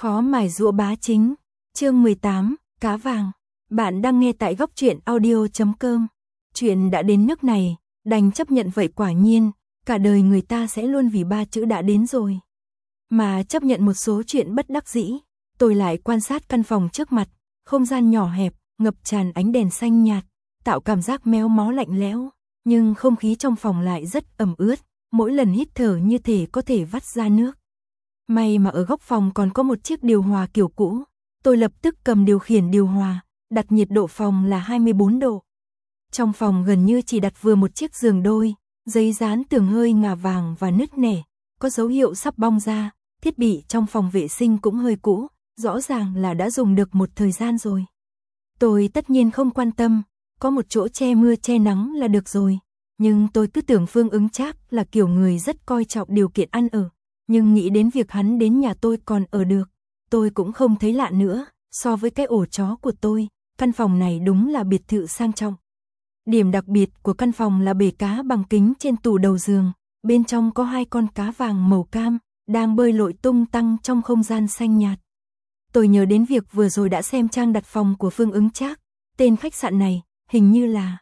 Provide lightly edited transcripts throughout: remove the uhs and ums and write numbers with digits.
Khó mài giũa bá chính. Chương 18, cá vàng. Bạn đang nghe tại goctruyện audio.com. Chuyện đã đến nước này, đành chấp nhận vậy, quả nhiên, cả đời người ta sẽ luôn vì ba chữ đã đến rồi. Mà chấp nhận một số chuyện bất đắc dĩ, tôi lại quan sát căn phòng trước mặt, không gian nhỏ hẹp, ngập tràn ánh đèn xanh nhạt, tạo cảm giác méo mó lạnh lẽo, nhưng không khí trong phòng lại rất ẩm ướt, mỗi lần hít thở như thể có thể vắt ra nước. May mà ở góc phòng còn có một chiếc điều hòa kiểu cũ, tôi lập tức cầm điều khiển điều hòa, đặt nhiệt độ phòng là 24 độ. Trong phòng gần như chỉ đặt vừa một chiếc giường đôi, giấy dán tường hơi ngả vàng và nứt nẻ, có dấu hiệu sắp bong ra, thiết bị trong phòng vệ sinh cũng hơi cũ, rõ ràng là đã dùng được một thời gian rồi. Tôi tất nhiên không quan tâm, có một chỗ che mưa che nắng là được rồi, nhưng tôi cứ tưởng Phương Ứng Trác là kiểu người rất coi trọng điều kiện ăn ở, nhưng nghĩ đến việc hắn đến nhà tôi còn ở được, tôi cũng không thấy lạ nữa, so với cái ổ chó của tôi, căn phòng này đúng là biệt thự sang trọng. Điểm đặc biệt của căn phòng là bể cá bằng kính trên tủ đầu giường, bên trong có 2 con cá vàng màu cam, đang bơi lội tung tăng trong không gian xanh nhạt. Tôi nhớ đến việc vừa rồi đã xem trang đặt phòng của Phương Ứng Trác, tên khách sạn này, hình như là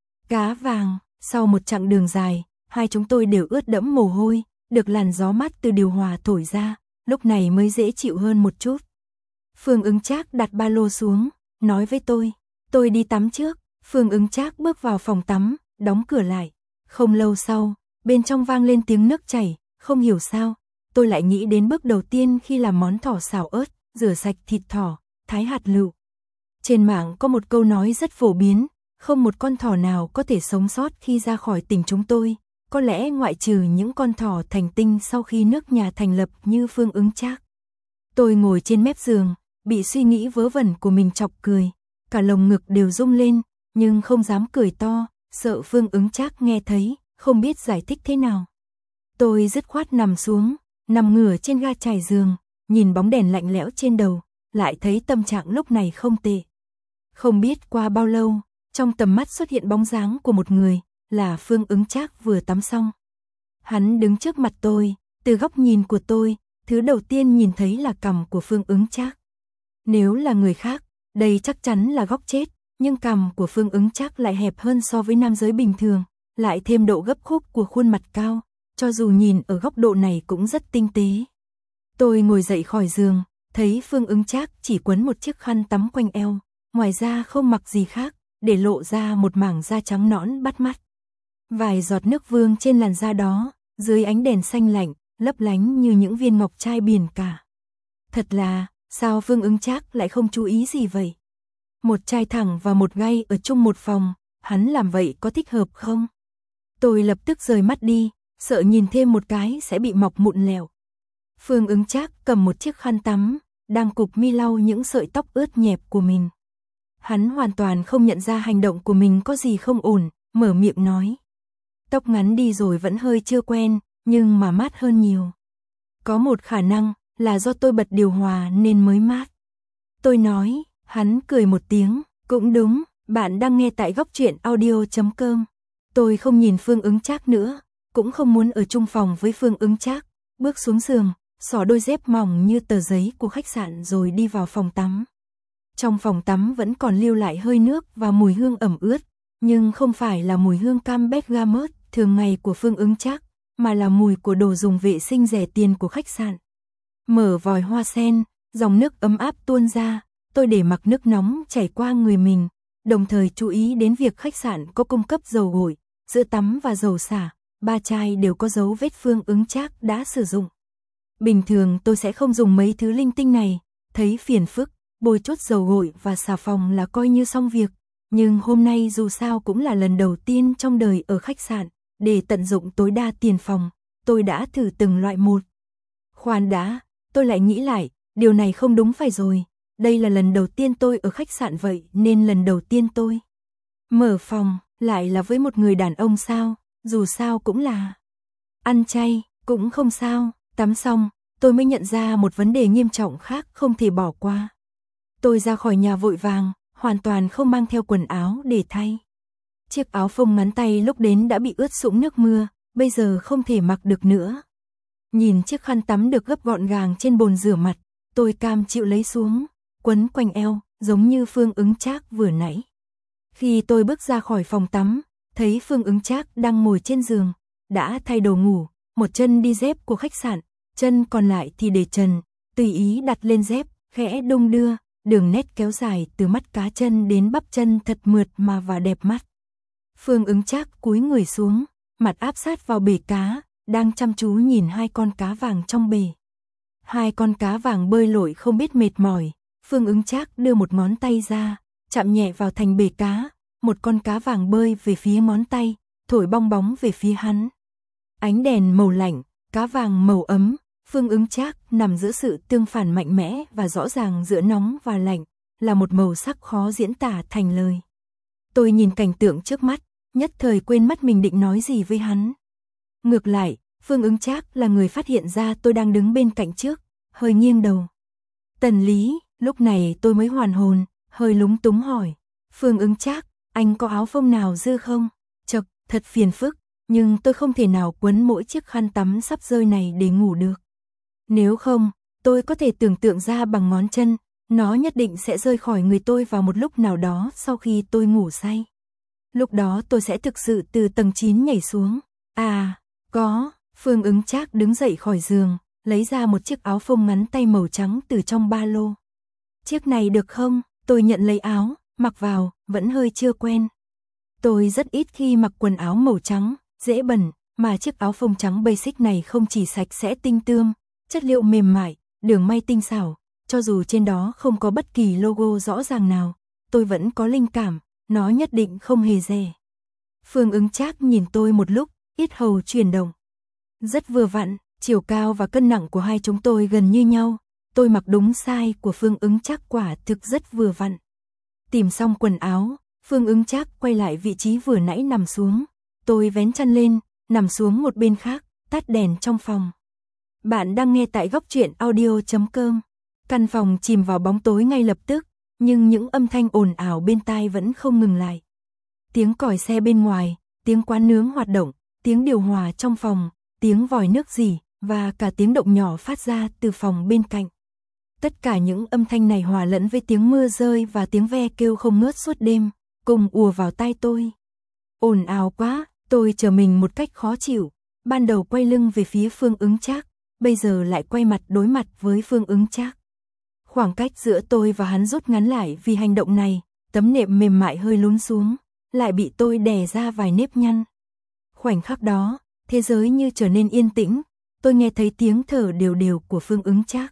Cá Vàng. Sau một chặng đường dài, hai chúng tôi đều ướt đẫm mồ hôi, được làn gió mát từ điều hòa thổi ra, lúc này mới dễ chịu hơn một chút. Phương Ứng Trác đặt ba lô xuống, nói với tôi đi tắm trước. Phương Ứng Trác bước vào phòng tắm, đóng cửa lại. Không lâu sau, bên trong vang lên tiếng nước chảy, không hiểu sao, tôi lại nghĩ đến bước đầu tiên khi làm món thỏ xào ớt, rửa sạch thịt thỏ, thái hạt lựu. Trên mạng có một câu nói rất phổ biến, không một con thỏ nào có thể sống sót khi ra khỏi tỉnh chúng tôi, có lẽ ngoại trừ những con thỏ thành tinh sau khi nước nhà thành lập như Phương Ứng Trác. Tôi ngồi trên mép giường, bị suy nghĩ vớ vẩn của mình chọc cười, cả lồng ngực đều rung lên, nhưng không dám cười to, sợ Phương Ứng Trác nghe thấy, không biết giải thích thế nào. Tôi dứt khoát nằm xuống, nằm ngửa trên ga trải giường, nhìn bóng đèn lạnh lẽo trên đầu, lại thấy tâm trạng lúc này không tệ. Không biết qua bao lâu, trong tầm mắt xuất hiện bóng dáng của một người, là Phương Ứng Trác vừa tắm xong. Hắn đứng trước mặt tôi, từ góc nhìn của tôi, thứ đầu tiên nhìn thấy là cằm của Phương Ứng Trác. Nếu là người khác, đây chắc chắn là góc chết, nhưng cằm của Phương Ứng Trác lại hẹp hơn so với nam giới bình thường, lại thêm độ gấp khúc của khuôn mặt cao, cho dù nhìn ở góc độ này cũng rất tinh tế. Tôi ngồi dậy khỏi giường, thấy Phương Ứng Trác chỉ quấn một chiếc khăn tắm quanh eo, ngoài ra không mặc gì khác, để lộ ra một mảng da trắng nõn bắt mắt. Vài giọt nước vương trên làn da đó, dưới ánh đèn xanh lạnh, lấp lánh như những viên ngọc trai biển cả. Thật là, sao Phương Ứng Trác lại không chú ý gì vậy? Một trai thẳng và một gay ở chung một phòng, hắn làm vậy có thích hợp không? Tôi lập tức rời mắt đi, sợ nhìn thêm một cái sẽ bị mọc mụn lẹo. Phương Ứng Trác cầm một chiếc khăn tắm, đang cụp mi lau những sợi tóc ướt nhẹp của mình. Hắn hoàn toàn không nhận ra hành động của mình có gì không ổn, mở miệng nói. Tóc ngắn đi rồi vẫn hơi chưa quen, nhưng mà mát hơn nhiều. Có một khả năng là do tôi bật điều hòa nên mới mát. Tôi nói, hắn cười một tiếng, cũng đúng, bạn đang nghe tại goctruyện audio.com. Tôi không nhìn Phương Ứng Trác nữa, cũng không muốn ở chung phòng với Phương Ứng Trác, bước xuống giường, xỏ đôi dép mỏng như tờ giấy của khách sạn rồi đi vào phòng tắm. Trong phòng tắm vẫn còn lưu lại hơi nước và mùi hương ẩm ướt, nhưng không phải là mùi hương cam bergamot thường ngày của Phương Ứng Trác, mà là mùi của đồ dùng vệ sinh rẻ tiền của khách sạn. Mở vòi hoa sen, dòng nước ấm áp tuôn ra, tôi để mặc nước nóng chảy qua người mình, đồng thời chú ý đến việc khách sạn có cung cấp dầu gội, sữa tắm và dầu xả, 3 chai đều có dấu vết Phương Ứng Trác đã sử dụng. Bình thường tôi sẽ không dùng mấy thứ linh tinh này, thấy phiền phức, bôi chốt dầu gội và xà phòng là coi như xong việc, nhưng hôm nay dù sao cũng là lần đầu tiên trong đời ở khách sạn, để tận dụng tối đa tiền phòng, tôi đã thử từng loại một. Khoan đã, tôi lại nghĩ lại, điều này không đúng phải rồi, đây là lần đầu tiên tôi ở khách sạn vậy nên lần đầu tiên tôi mở phòng, lại là với một người đàn ông sao, dù sao cũng là ăn chay, cũng không sao. Tắm xong, tôi mới nhận ra một vấn đề nghiêm trọng khác không thể bỏ qua. Tôi ra khỏi nhà vội vàng, hoàn toàn không mang theo quần áo để thay. Chiếc áo phông ngắn tay lúc đến đã bị ướt sũng nước mưa, bây giờ không thể mặc được nữa. Nhìn chiếc khăn tắm được gấp gọn gàng trên bồn rửa mặt, tôi cam chịu lấy xuống, quấn quanh eo, giống như Phương Ứng Trác vừa nãy. Khi tôi bước ra khỏi phòng tắm, thấy Phương Ứng Trác đang ngồi trên giường, đã thay đồ ngủ, một chân đi dép của khách sạn, chân còn lại thì để trần, tùy ý đặt lên dép, khẽ đung đưa, đường nét kéo dài từ mắt cá chân đến bắp chân thật mượt mà và đẹp mắt. Phương Ứng Trác cúi người xuống, mặt áp sát vào bể cá, đang chăm chú nhìn hai con cá vàng trong bể. Hai con cá vàng bơi lội không biết mệt mỏi, Phương Ứng Trác đưa một ngón tay ra, chạm nhẹ vào thành bể cá, một con cá vàng bơi về phía ngón tay, thổi bong bóng về phía hắn. Ánh đèn màu lạnh, cá vàng màu ấm, Phương Ứng Trác nằm giữa sự tương phản mạnh mẽ và rõ ràng giữa nóng và lạnh, là một màu sắc khó diễn tả thành lời. Tôi nhìn cảnh tượng trước mắt, nhất thời quên mất mình định nói gì với hắn. Ngược lại, Phương Ứng Trác là người phát hiện ra tôi đang đứng bên cạnh trước, hơi nghiêng đầu. Tần Lý, lúc này tôi mới hoàn hồn, hơi lúng túng hỏi. Phương Ứng Trác, anh có áo phông nào dư không? Chậc, thật phiền phức, nhưng tôi không thể nào quấn mỗi chiếc khăn tắm sắp rơi này để ngủ được. Nếu không, tôi có thể tưởng tượng ra bằng ngón chân, nó nhất định sẽ rơi khỏi người tôi vào một lúc nào đó sau khi tôi ngủ say. Lúc đó tôi sẽ thực sự từ tầng 9 nhảy xuống. À, có, Phương Ứng Trác đứng dậy khỏi giường, lấy ra một chiếc áo phông ngắn tay màu trắng từ trong ba lô. Chiếc này được không? Tôi nhận lấy áo, mặc vào, vẫn hơi chưa quen. Tôi rất ít khi mặc quần áo màu trắng, dễ bẩn, mà chiếc áo phông trắng basic này không chỉ sạch sẽ tinh tươm, chất liệu mềm mại, đường may tinh xảo, cho dù trên đó không có bất kỳ logo rõ ràng nào, tôi vẫn có linh cảm, nó nhất định không hề rẻ. Phương Ứng Trác nhìn tôi một lúc, yết hầu chuyển động. Rất vừa vặn, chiều cao và cân nặng của hai chúng tôi gần như nhau, tôi mặc đúng size của Phương Ứng Trác quả thực rất vừa vặn. Tìm xong quần áo, Phương Ứng Trác quay lại vị trí vừa nãy nằm xuống, tôi vén chăn lên, nằm xuống một bên khác, tắt đèn trong phòng. Bạn đang nghe tại Góc Truyện Audio.com. Căn phòng chìm vào bóng tối ngay lập tức, nhưng những âm thanh ồn ào bên tai vẫn không ngừng lại. Tiếng còi xe bên ngoài, tiếng quán nướng hoạt động, tiếng điều hòa trong phòng, tiếng vòi nước rỉ, và cả tiếng động nhỏ phát ra từ phòng bên cạnh. Tất cả những âm thanh này hòa lẫn với tiếng mưa rơi và tiếng ve kêu không ngớt suốt đêm, cùng ùa vào tai tôi. Ồn ào quá, tôi trở mình một cách khó chịu, ban đầu quay lưng về phía Phương Ứng Trác, bây giờ lại quay mặt đối mặt với Phương Ứng Trác. Khoảng cách giữa tôi và hắn rút ngắn lại vì hành động này, tấm nệm mềm mại hơi lún xuống, lại bị tôi đè ra vài nếp nhăn. Khoảnh khắc đó, thế giới như trở nên yên tĩnh, tôi nghe thấy tiếng thở đều đều của Phương Ứng Trác.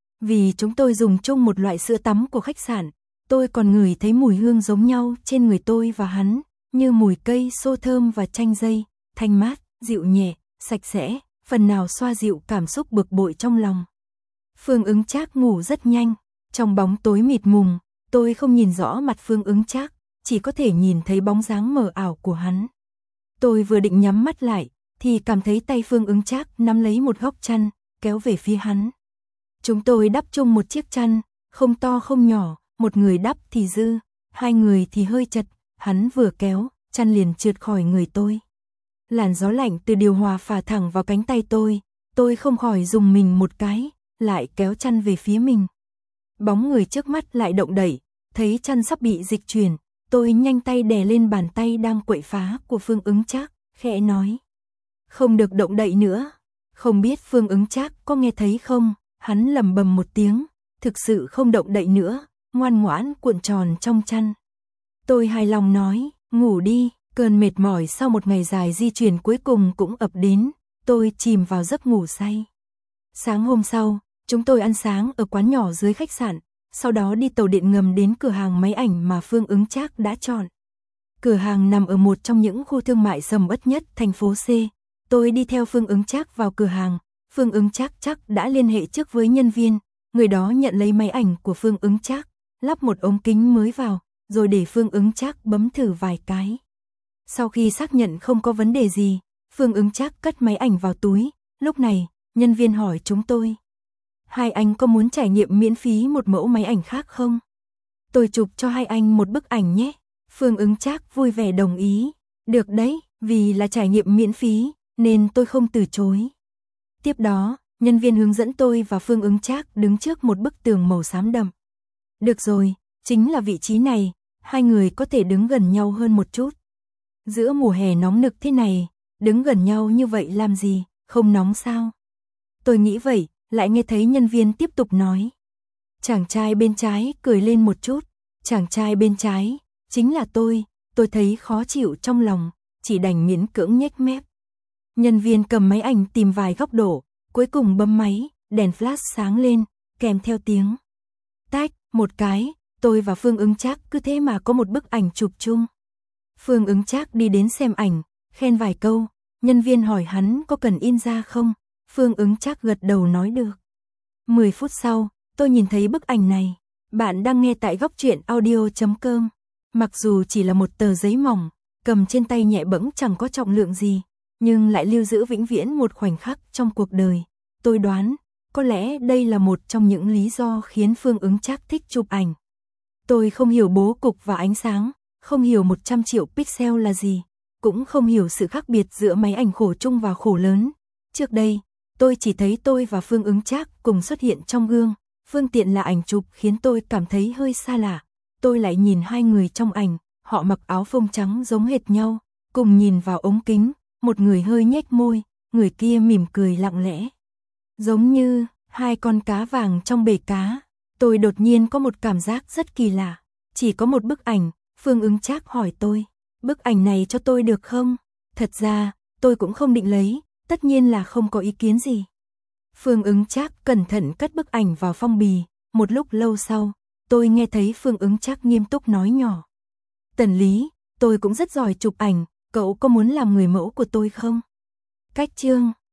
Vì chúng tôi dùng chung một loại sữa tắm của khách sạn, tôi còn ngửi thấy mùi hương giống nhau trên người tôi và hắn, như mùi cây xô thơm và chanh dây, thanh mát, dịu nhẹ, sạch sẽ, phần nào xoa dịu cảm xúc bực bội trong lòng. Phương Ứng Trác ngủ rất nhanh, trong bóng tối mịt mùng, tôi không nhìn rõ mặt Phương Ứng Trác, chỉ có thể nhìn thấy bóng dáng mờ ảo của hắn. Tôi vừa định nhắm mắt lại, thì cảm thấy tay Phương Ứng Trác nắm lấy một góc chăn, kéo về phía hắn. Chúng tôi đắp chung một chiếc chăn, không to không nhỏ, một người đắp thì dư, hai người thì hơi chật, hắn vừa kéo, chăn liền trượt khỏi người tôi. Làn gió lạnh từ điều hòa phả thẳng vào cánh tay tôi không khỏi rùng mình một cái, lại kéo chăn về phía mình. Bóng người trước mắt lại động đậy, thấy chăn sắp bị dịch chuyển, tôi nhanh tay đè lên bàn tay đang quậy phá của Phương Ứng Trác, khẽ nói. Không được động đậy nữa. Không biết Phương Ứng Trác có nghe thấy không, hắn lầm bầm một tiếng, thực sự không động đậy nữa, ngoan ngoãn cuộn tròn trong chăn. Tôi hài lòng nói, ngủ đi, cơn mệt mỏi sau một ngày dài di chuyển cuối cùng cũng ập đến, tôi chìm vào giấc ngủ say. Sáng hôm sau, chúng tôi ăn sáng ở quán nhỏ dưới khách sạn, sau đó đi tàu điện ngầm đến cửa hàng máy ảnh mà Phương Ứng Trác đã chọn. Cửa hàng nằm ở một trong những khu thương mại sầm uất nhất thành phố C. Tôi đi theo Phương Ứng Trác vào cửa hàng, Phương Ứng Trác chắc đã liên hệ trước với nhân viên, người đó nhận lấy máy ảnh của Phương Ứng Trác, lắp một ống kính mới vào, rồi để Phương Ứng Trác bấm thử vài cái. Sau khi xác nhận không có vấn đề gì, Phương Ứng Trác cất máy ảnh vào túi, lúc này, nhân viên hỏi chúng tôi. Hai anh có muốn trải nghiệm miễn phí một mẫu máy ảnh khác không? Tôi chụp cho hai anh một bức ảnh nhé. Phương Ứng Trác vui vẻ đồng ý. Được đấy, vì là trải nghiệm miễn phí, nên tôi không từ chối. Tiếp đó, Nhân viên hướng dẫn tôi và Phương Ứng Trác đứng trước một bức tường màu xám đậm. Được rồi, chính là vị trí này, hai người có thể đứng gần nhau hơn một chút. Giữa mùa hè nóng nực thế này, đứng gần nhau như vậy làm gì, không nóng sao? Tôi nghĩ vậy, lại nghe thấy nhân viên tiếp tục nói. Chàng trai bên trái cười lên một chút, chàng trai bên trái, chính là tôi thấy khó chịu trong lòng, chỉ đành miễn cưỡng nhếch mép. Nhân viên cầm máy ảnh tìm vài góc độ, cuối cùng bấm máy, đèn flash sáng lên, kèm theo tiếng tách, một cái, tôi và Phương Ứng Trác cứ thế mà có một bức ảnh chụp chung. Phương Ứng Trác đi đến xem ảnh, khen vài câu, nhân viên hỏi hắn có cần in ra không, Phương Ứng Trác gật đầu nói được. 10 phút sau, tôi nhìn thấy bức ảnh này, bạn đang nghe tại góc truyện audio.com. Mặc dù chỉ là một tờ giấy mỏng, cầm trên tay nhẹ bẫng chẳng có trọng lượng gì, nhưng lại lưu giữ vĩnh viễn một khoảnh khắc trong cuộc đời. Tôi đoán, có lẽ đây là một trong những lý do khiến Phương Ứng Trác thích chụp ảnh. Tôi không hiểu bố cục và ánh sáng, không hiểu 100 triệu pixel là gì, cũng không hiểu sự khác biệt giữa máy ảnh khổ trung và khổ lớn. Trước đây, tôi chỉ thấy tôi và Phương Ứng Trác cùng xuất hiện trong gương, phương tiện là ảnh chụp khiến tôi cảm thấy hơi xa lạ. Tôi lại nhìn hai người trong ảnh, họ mặc áo phông trắng giống hệt nhau, cùng nhìn vào ống kính, một người hơi nhếch môi, người kia mỉm cười lặng lẽ. Giống như hai con cá vàng trong bể cá. Tôi đột nhiên có một cảm giác rất kỳ lạ. Chỉ có một bức ảnh, Phương Ứng Trác hỏi tôi, bức ảnh này cho tôi được không? Thật ra, tôi cũng không định lấy, tất nhiên là không có ý kiến gì. Phương Ứng Trác cẩn thận cất bức ảnh vào phong bì, một lúc lâu sau, tôi nghe thấy Phương Ứng Trác nghiêm túc nói nhỏ. Tần Lý, tôi cũng rất giỏi chụp ảnh, cậu có muốn làm người mẫu của tôi không? Cách chương